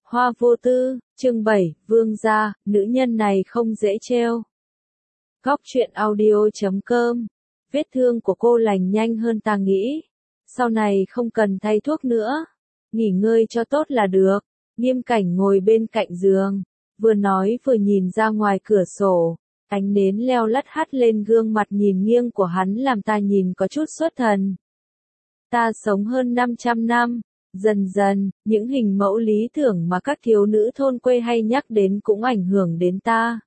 Hoa vô tư, chương 7, Vương gia, nữ nhân này không dễ trêu. Góc truyện audio.com. Vết thương của cô lành nhanh hơn ta nghĩ. Sau này không cần thay thuốc nữa. Nghỉ ngơi cho tốt là được. Nghiêm Cảnh ngồi bên cạnh giường. Vừa nói vừa nhìn ra ngoài cửa sổ. Ánh nến leo lắt hắt lên gương mặt nhìn nghiêng của hắn làm ta nhìn có chút xuất thần. Ta sống hơn 500 năm. Dần dần, những hình mẫu lý tưởng mà các thiếu nữ thôn quê hay nhắc đến cũng ảnh hưởng đến ta.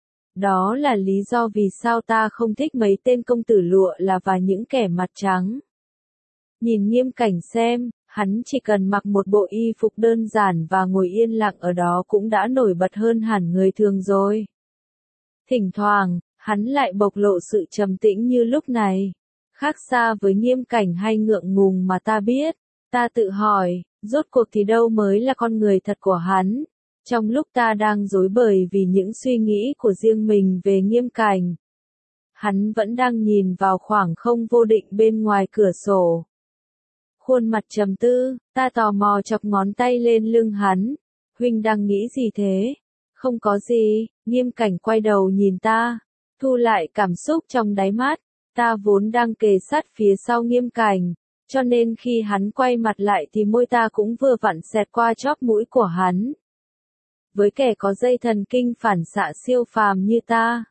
Đó là lý do vì sao ta không thích mấy tên công tử lụa là và những kẻ mặt trắng. Nhìn Nghiêm Cảnh xem, hắn chỉ cần mặc một bộ y phục đơn giản và ngồi yên lặng ở đó cũng đã nổi bật hơn hẳn người thường rồi. Thỉnh thoảng, hắn lại bộc lộ sự trầm tĩnh như lúc này. Khác xa với Nghiêm Cảnh hay ngượng ngùng mà ta biết. Ta tự hỏi, rốt cuộc thì đâu mới là con người thật của hắn? Trong lúc ta đang rối bời vì những suy nghĩ của riêng mình về Nghiêm Cảnh, hắn vẫn đang nhìn vào khoảng không vô định bên ngoài cửa sổ. Khuôn mặt trầm tư, ta tò mò chọc ngón tay lên lưng hắn. Huynh đang nghĩ gì thế? Không có gì, Nghiêm Cảnh quay đầu nhìn ta, thu lại cảm xúc trong đáy mắt. Ta vốn đang kề sát phía sau Nghiêm Cảnh. Cho nên khi hắn quay mặt lại thì môi ta cũng vừa vặn xẹt qua chóp mũi của hắn. Với kẻ có dây thần kinh phản xạ siêu phàm như ta,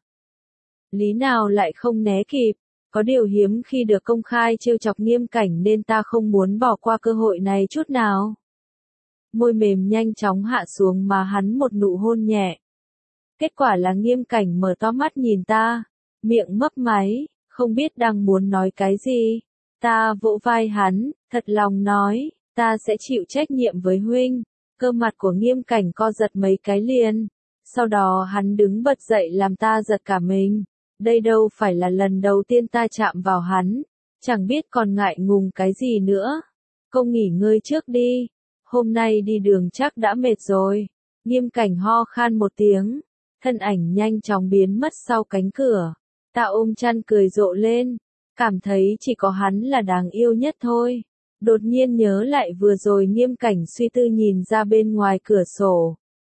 lý nào lại không né kịp, có điều hiếm khi được công khai trêu chọc Nghiêm Cảnh nên ta không muốn bỏ qua cơ hội này chút nào. Môi mềm nhanh chóng hạ xuống má hắn một nụ hôn nhẹ. Kết quả là Nghiêm Cảnh mở to mắt nhìn ta, miệng mấp máy, không biết đang muốn nói cái gì. Ta vỗ vai hắn, thật lòng nói, ta sẽ chịu trách nhiệm với huynh. Cơ mặt của Nghiêm Cảnh co giật mấy cái liền. Sau đó hắn đứng bật dậy làm ta giật cả mình. Đây đâu phải là lần đầu tiên ta chạm vào hắn. Chẳng biết còn ngại ngùng cái gì nữa. Cô nghỉ ngơi trước đi. Hôm nay đi đường chắc đã mệt rồi. Nghiêm Cảnh ho khan một tiếng. Thân ảnh nhanh chóng biến mất sau cánh cửa. Ta ôm chăn cười rộ lên. Cảm thấy chỉ có hắn là đáng yêu nhất thôi. Đột nhiên nhớ lại vừa rồi Nghiêm Cảnh suy tư nhìn ra bên ngoài cửa sổ.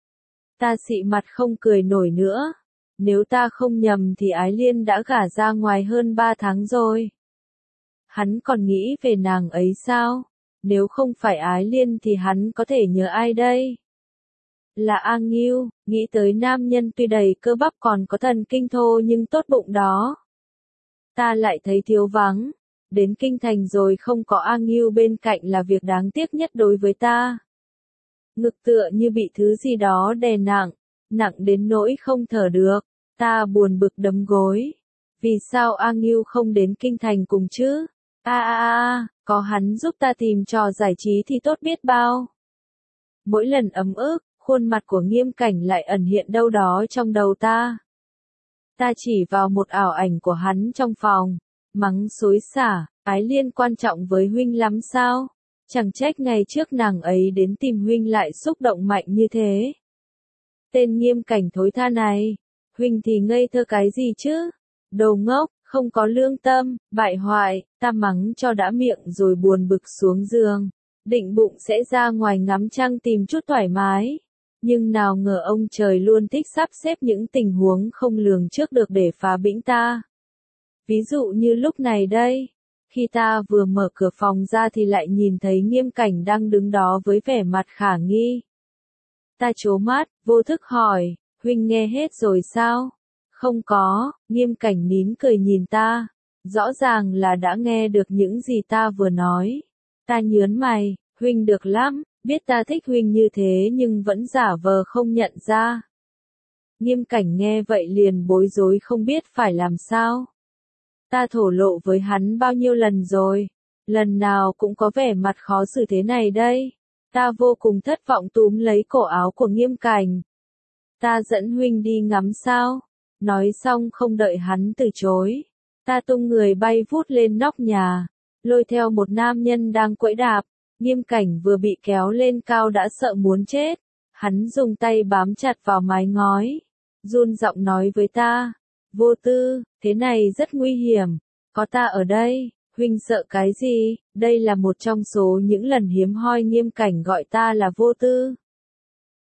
Ta xị mặt không cười nổi nữa. Nếu ta không nhầm thì Ái Liên đã gả ra ngoài hơn 3 tháng rồi. Hắn còn nghĩ về nàng ấy sao? Nếu không phải Ái Liên thì hắn có thể nhớ ai đây? Là A Ngưu, nghĩ tới nam nhân tuy đầy cơ bắp còn có thần kinh thô nhưng tốt bụng đó. Ta lại thấy thiếu vắng. Đến kinh thành rồi không có A Ngưu bên cạnh là việc đáng tiếc nhất đối với ta. Ngực tựa như bị thứ gì đó đè nặng, nặng đến nỗi không thở được. Ta buồn bực đấm gối. Vì sao A Ngưu không đến kinh thành cùng chứ? Có hắn giúp ta tìm trò giải trí thì tốt biết bao. Mỗi lần ấm ức, khuôn mặt của Nghiêm Cảnh lại ẩn hiện đâu đó trong đầu ta. Ta chỉ vào một ảo ảnh của hắn trong phòng, mắng xối xả, Ái Liên quan trọng với huynh lắm sao? Chẳng trách ngày trước nàng ấy đến tìm huynh lại xúc động mạnh như thế. Tên Nghiêm Cảnh thối tha này, huynh thì ngây thơ cái gì chứ? Đồ ngốc, không có lương tâm, bại hoại, ta mắng cho đã miệng rồi buồn bực xuống giường. Định bụng sẽ ra ngoài ngắm trăng tìm chút thoải mái. Nhưng nào ngờ ông trời luôn thích sắp xếp những tình huống không lường trước được để phá bĩnh ta. Ví dụ như lúc này đây, khi ta vừa mở cửa phòng ra thì lại nhìn thấy Nghiêm Cảnh đang đứng đó với vẻ mặt khả nghi. Ta trố mắt, vô thức hỏi, huynh nghe hết rồi sao? Không có, Nghiêm Cảnh nín cười nhìn ta, rõ ràng là đã nghe được những gì ta vừa nói. Ta nhớn mày, huynh được lắm. Biết ta thích huynh như thế nhưng vẫn giả vờ không nhận ra. Nghiêm Cảnh nghe vậy liền bối rối không biết phải làm sao. Ta thổ lộ với hắn bao nhiêu lần rồi. Lần nào cũng có vẻ mặt khó xử thế này đây. Ta vô cùng thất vọng túm lấy cổ áo của Nghiêm Cảnh. Ta dẫn huynh đi ngắm sao. Nói xong không đợi hắn từ chối. Ta tung người bay vút lên nóc nhà. Lôi theo một nam nhân đang quẫy đạp. Nghiêm Cảnh vừa bị kéo lên cao đã sợ muốn chết. Hắn dùng tay bám chặt vào mái ngói. Run giọng nói với ta. Vô tư, thế này rất nguy hiểm. Có ta ở đây, huynh sợ cái gì? Đây là một trong số những lần hiếm hoi Nghiêm Cảnh gọi ta là vô tư.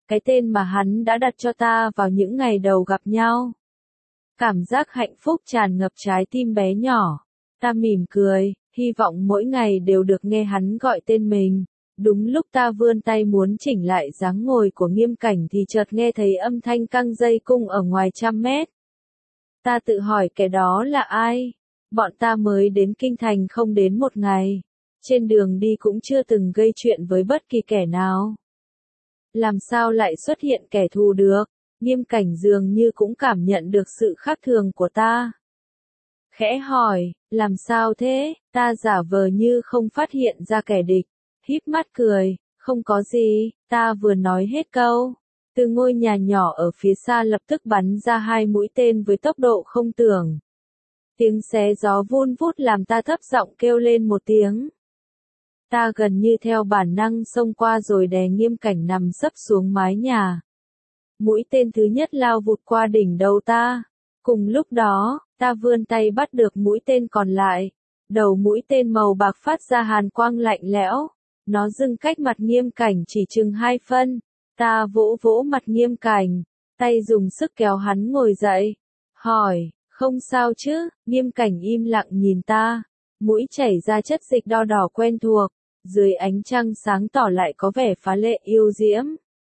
cái tên mà hắn đã đặt cho ta vào những ngày đầu gặp nhau. Cảm giác hạnh phúc tràn ngập trái tim bé nhỏ. Ta mỉm cười, hy vọng mỗi ngày đều được nghe hắn gọi tên mình. Đúng lúc ta vươn tay muốn chỉnh lại dáng ngồi của Nghiêm Cảnh thì chợt nghe thấy âm thanh căng dây cung ở ngoài 100 mét. Ta tự hỏi kẻ đó là ai? Bọn ta mới đến kinh thành không đến một ngày. Trên đường đi cũng chưa từng gây chuyện với bất kỳ kẻ nào. Làm sao lại xuất hiện kẻ thù được? Nghiêm Cảnh dường như cũng cảm nhận được sự khác thường của ta. Khẽ hỏi, làm sao thế? Ta giả vờ như không phát hiện ra kẻ địch. Híp mắt cười, không có gì, ta vừa nói hết câu. Từ ngôi nhà nhỏ ở phía xa lập tức bắn ra 2 mũi tên với tốc độ không tưởng. Tiếng xé gió vun vút làm ta thấp giọng kêu lên một tiếng. Ta gần như theo bản năng xông qua rồi đè Nghiêm Cảnh nằm sấp xuống mái nhà. Mũi tên thứ nhất lao vụt qua đỉnh đầu ta. Cùng lúc đó, ta vươn tay bắt được mũi tên còn lại. Đầu mũi tên màu bạc phát ra hàn quang lạnh lẽo. Nó dừng cách mặt Nghiêm Cảnh chỉ chừng 2 phân. Ta vỗ vỗ mặt Nghiêm Cảnh, tay dùng sức kéo hắn ngồi dậy. Hỏi, không sao chứ? Nghiêm Cảnh im lặng nhìn ta. Mũi chảy ra chất dịch đo đỏ quen thuộc. Dưới ánh trăng sáng tỏ lại có vẻ phá lệ yêu diễm.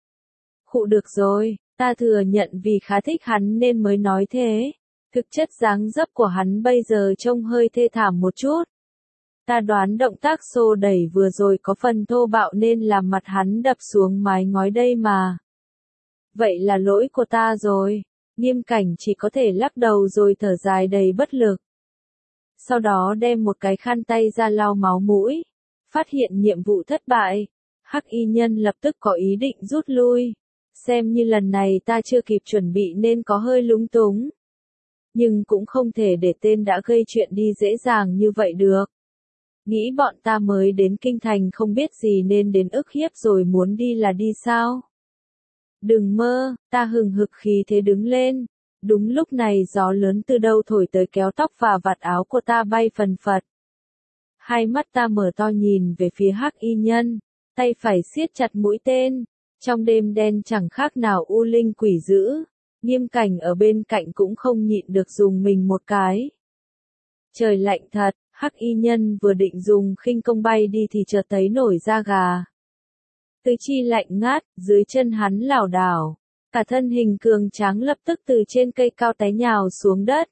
Khụ được rồi, ta thừa nhận vì khá thích hắn nên mới nói thế. Thực chất dáng dấp của hắn bây giờ trông hơi thê thảm một chút. Ta đoán động tác xô đẩy vừa rồi có phần thô bạo nên làm mặt hắn đập xuống mái ngói đây mà. Vậy là lỗi của ta rồi. Nghiêm Cảnh chỉ có thể lắc đầu rồi thở dài đầy bất lực. Sau đó đem một cái khăn tay ra lau máu mũi. Phát hiện nhiệm vụ thất bại. Hắc y nhân lập tức có ý định rút lui. Xem như lần này ta chưa kịp chuẩn bị nên có hơi lúng túng. Nhưng cũng không thể để tên đã gây chuyện đi dễ dàng như vậy được. Nghĩ bọn ta mới đến kinh thành không biết gì nên đến ức hiếp rồi muốn đi là đi sao? Đừng mơ, ta hừng hực khí thế đứng lên. Đúng lúc này gió lớn từ đâu thổi tới kéo tóc và vạt áo của ta bay phần phật. Hai mắt ta mở to nhìn về phía hắc y nhân, tay phải siết chặt mũi tên. Trong đêm đen chẳng khác nào u linh quỷ dữ. Nghiêm Cảnh ở bên cạnh cũng không nhịn được dùng mình một cái. Trời lạnh thật. Hắc y nhân vừa định dùng khinh công bay đi thì chợt thấy nổi da gà. Tứ chi lạnh ngát, dưới chân hắn lảo đảo. Cả thân hình cường tráng lập tức từ trên cây cao té nhào xuống đất.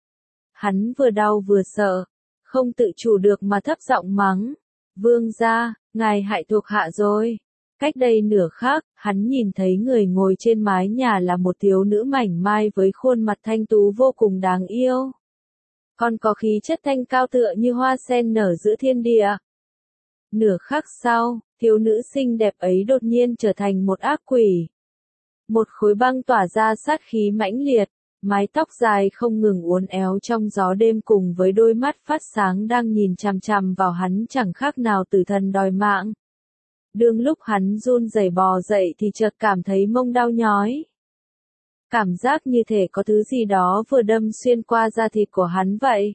Hắn vừa đau vừa sợ, không tự chủ được mà thấp giọng mắng. Vương gia, ngài hại thuộc hạ rồi. Cách đây nửa khắc, hắn nhìn thấy người ngồi trên mái nhà là một thiếu nữ mảnh mai với khuôn mặt thanh tú vô cùng đáng yêu. Còn có khí chất thanh cao tựa như hoa sen nở giữa thiên địa. Nửa khắc sau, thiếu nữ xinh đẹp ấy đột nhiên trở thành một ác quỷ. Một khối băng tỏa ra sát khí mãnh liệt, mái tóc dài không ngừng uốn éo trong gió đêm cùng với đôi mắt phát sáng đang nhìn chằm chằm vào hắn chẳng khác nào tử thần đòi mạng. Đương lúc hắn run rẩy bò dậy thì chợt cảm thấy mông đau nhói. Cảm giác như thể có thứ gì đó vừa đâm xuyên qua da thịt của hắn vậy.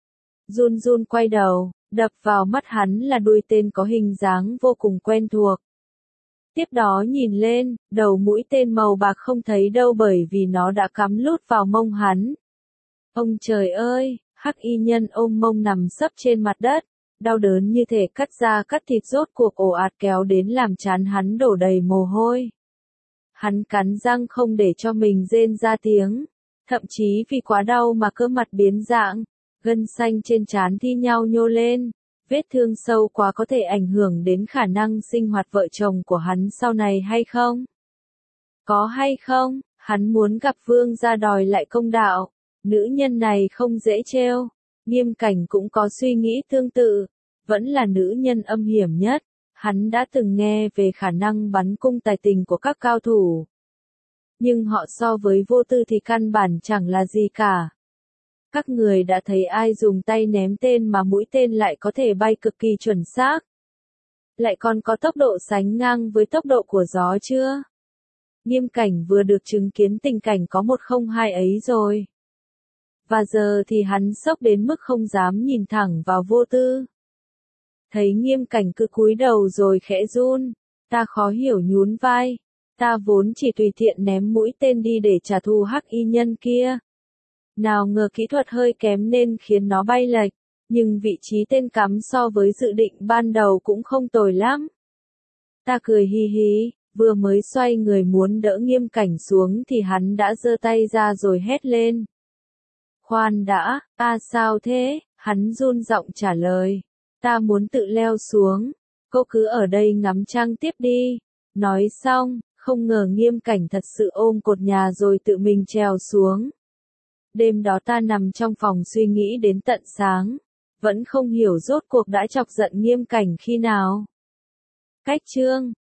Run run quay đầu, đập vào mắt hắn là đuôi tên có hình dáng vô cùng quen thuộc. Tiếp đó nhìn lên, đầu mũi tên màu bạc không thấy đâu bởi vì nó đã cắm lút vào mông hắn. Ông trời ơi, hắc y nhân ôm mông nằm sấp trên mặt đất, đau đớn như thể cắt da cắt thịt rốt cuộc ồ ạt kéo đến làm trán hắn đổ đầy mồ hôi. Hắn cắn răng không để cho mình rên ra tiếng, thậm chí vì quá đau mà cơ mặt biến dạng, gân xanh trên trán thi nhau nhô lên, vết thương sâu quá có thể ảnh hưởng đến khả năng sinh hoạt vợ chồng của hắn sau này hay không? Có hay không, hắn muốn gặp vương gia đòi lại công đạo, nữ nhân này không dễ trêu. Nghiêm Cảnh cũng có suy nghĩ tương tự, vẫn là nữ nhân âm hiểm nhất. Hắn đã từng nghe về khả năng bắn cung tài tình của các cao thủ. Nhưng họ so với vô tư thì căn bản chẳng là gì cả. Các người đã thấy ai dùng tay ném tên mà mũi tên lại có thể bay cực kỳ chuẩn xác? Lại còn có tốc độ sánh ngang với tốc độ của gió chưa? Nghiêm Cảnh vừa được chứng kiến tình cảnh có 102 ấy rồi. Và giờ thì hắn sốc đến mức không dám nhìn thẳng vào vô tư. Thấy Nghiêm Cảnh cứ cúi đầu rồi khẽ run, ta khó hiểu nhún vai. Ta vốn chỉ tùy tiện ném mũi tên đi để trả thù hắc y nhân kia. Nào ngờ kỹ thuật hơi kém nên khiến nó bay lệch, nhưng vị trí tên cắm so với dự định ban đầu cũng không tồi lắm. Ta cười hi hi, vừa mới xoay người muốn đỡ Nghiêm Cảnh xuống thì hắn đã giơ tay ra rồi hét lên. Khoan đã, sao thế? Hắn run giọng trả lời. Ta muốn tự leo xuống. Cô cứ ở đây ngắm trăng tiếp đi. Nói xong, không ngờ Nghiêm Cảnh thật sự ôm cột nhà rồi tự mình trèo xuống. Đêm đó ta nằm trong phòng suy nghĩ đến tận sáng. Vẫn không hiểu rốt cuộc đã chọc giận Nghiêm Cảnh khi nào. Cách chương